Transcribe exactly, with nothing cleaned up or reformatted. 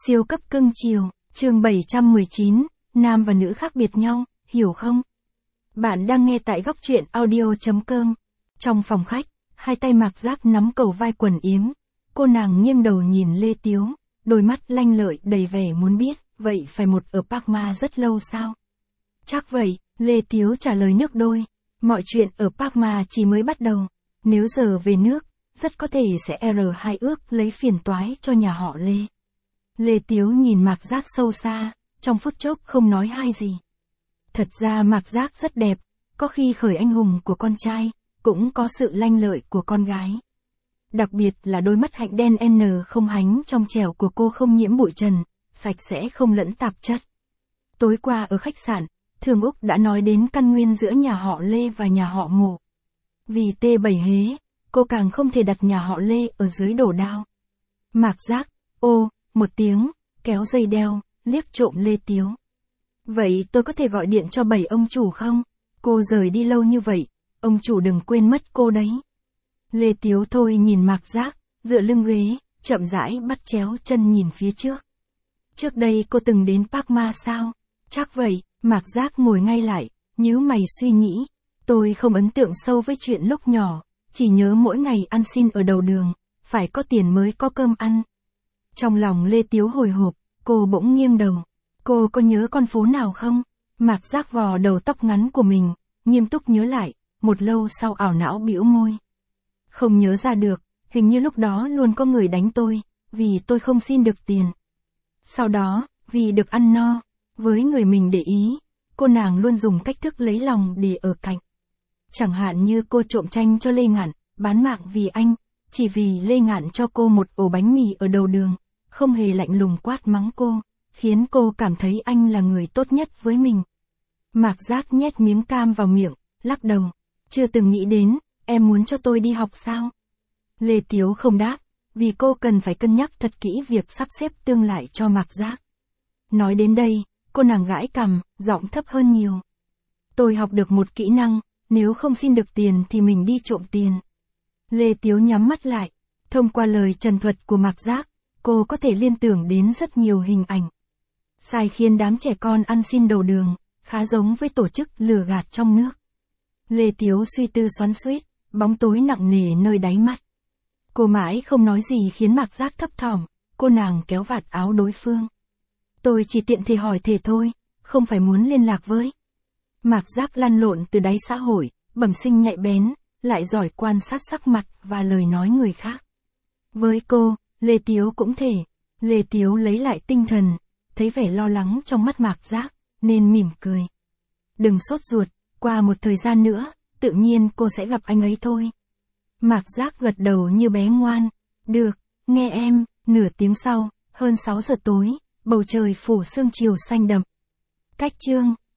Siêu cấp cưng chiều, chương bảy trăm mười chín, nam và nữ khác biệt nhau, hiểu không? Bạn đang nghe tại góc truyện audio chấm com. Trong phòng khách, hai tay Mạc Giác nắm cầu vai quần yếm. Cô nàng nghiêng đầu nhìn Lê Tiếu, đôi mắt lanh lợi đầy vẻ muốn biết, vậy phải một ở Park Ma rất lâu sao? Chắc vậy, Lê Tiếu trả lời nước đôi. Mọi chuyện ở Park Ma chỉ mới bắt đầu. Nếu giờ về nước, rất có thể sẽ R hai ước lấy phiền toái cho nhà họ Lê. Lê Tiếu nhìn Mạc Giác sâu xa, trong phút chốc không nói hai gì. Thật ra Mạc Giác rất đẹp, có khi khởi anh hùng của con trai, cũng có sự lanh lợi của con gái. Đặc biệt là đôi mắt hạnh đen N không hánh trong trẻo của cô không nhiễm bụi trần, sạch sẽ không lẫn tạp chất. Tối qua ở khách sạn, Thường Úc đã nói đến căn nguyên giữa nhà họ Lê và nhà họ Ngô. Vì T bảy hế, cô càng không thể đặt nhà họ Lê ở dưới đổ đao. Mạc Giác, ô, một tiếng, kéo dây đeo, liếc trộm Lê Tiếu. Vậy tôi có thể gọi điện cho bảy ông chủ không? Cô rời đi lâu như vậy, ông chủ đừng quên mất cô đấy. Lê Tiếu thôi nhìn Mạc Giác, dựa lưng ghế, chậm rãi bắt chéo chân nhìn phía trước. Trước đây cô từng đến Park Ma sao? Chắc vậy, Mạc Giác ngồi ngay lại, nhíu mày suy nghĩ. Tôi không ấn tượng sâu với chuyện lúc nhỏ, chỉ nhớ mỗi ngày ăn xin ở đầu đường, phải có tiền mới có cơm ăn. Trong lòng Lê Tiếu hồi hộp, cô bỗng nghiêng đầu. Cô có nhớ con phố nào không? Mạc Giác vò đầu tóc ngắn của mình, nghiêm túc nhớ lại, một lâu sau ảo não bĩu môi. Không nhớ ra được, hình như lúc đó luôn có người đánh tôi, vì tôi không xin được tiền. Sau đó, vì được ăn no, với người mình để ý, cô nàng luôn dùng cách thức lấy lòng để ở cạnh. Chẳng hạn như cô trộm tranh cho Lê Ngạn, bán mạng vì anh, chỉ vì Lê Ngạn cho cô một ổ bánh mì ở đầu đường, không hề lạnh lùng quát mắng cô, khiến cô cảm thấy anh là người tốt nhất với mình. Mạc Giác nhét miếng cam vào miệng, lắc đầu, chưa từng nghĩ đến, em muốn cho tôi đi học sao? Lê Tiếu không đáp, vì cô cần phải cân nhắc thật kỹ việc sắp xếp tương lại cho Mạc Giác. Nói đến đây, cô nàng gãi cằm, giọng thấp hơn nhiều. Tôi học được một kỹ năng, nếu không xin được tiền thì mình đi trộm tiền. Lê Tiếu nhắm mắt lại, thông qua lời trần thuật của Mạc Giác, cô có thể liên tưởng đến rất nhiều hình ảnh. Sai khiến đám trẻ con ăn xin đầu đường, khá giống với tổ chức lừa gạt trong nước. Lê Tiếu suy tư xoắn xuýt, bóng tối nặng nề nơi đáy mắt. Cô mãi không nói gì khiến Mạc Giác thấp thỏm, cô nàng kéo vạt áo đối phương. Tôi chỉ tiện thể hỏi thể thôi, không phải muốn liên lạc với. Mạc Giác lăn lộn từ đáy xã hội, bẩm sinh nhạy bén, lại giỏi quan sát sắc mặt và lời nói người khác. Với cô, Lê Tiếu cũng thể. Lê Tiếu lấy lại tinh thần, thấy vẻ lo lắng trong mắt Mạc Giác, nên mỉm cười. Đừng sốt ruột, qua một thời gian nữa, tự nhiên cô sẽ gặp anh ấy thôi. Mạc Giác gật đầu như bé ngoan. Được, nghe em. Nửa tiếng sau, hơn sáu giờ tối, bầu trời phủ sương chiều xanh đậm. Cách chương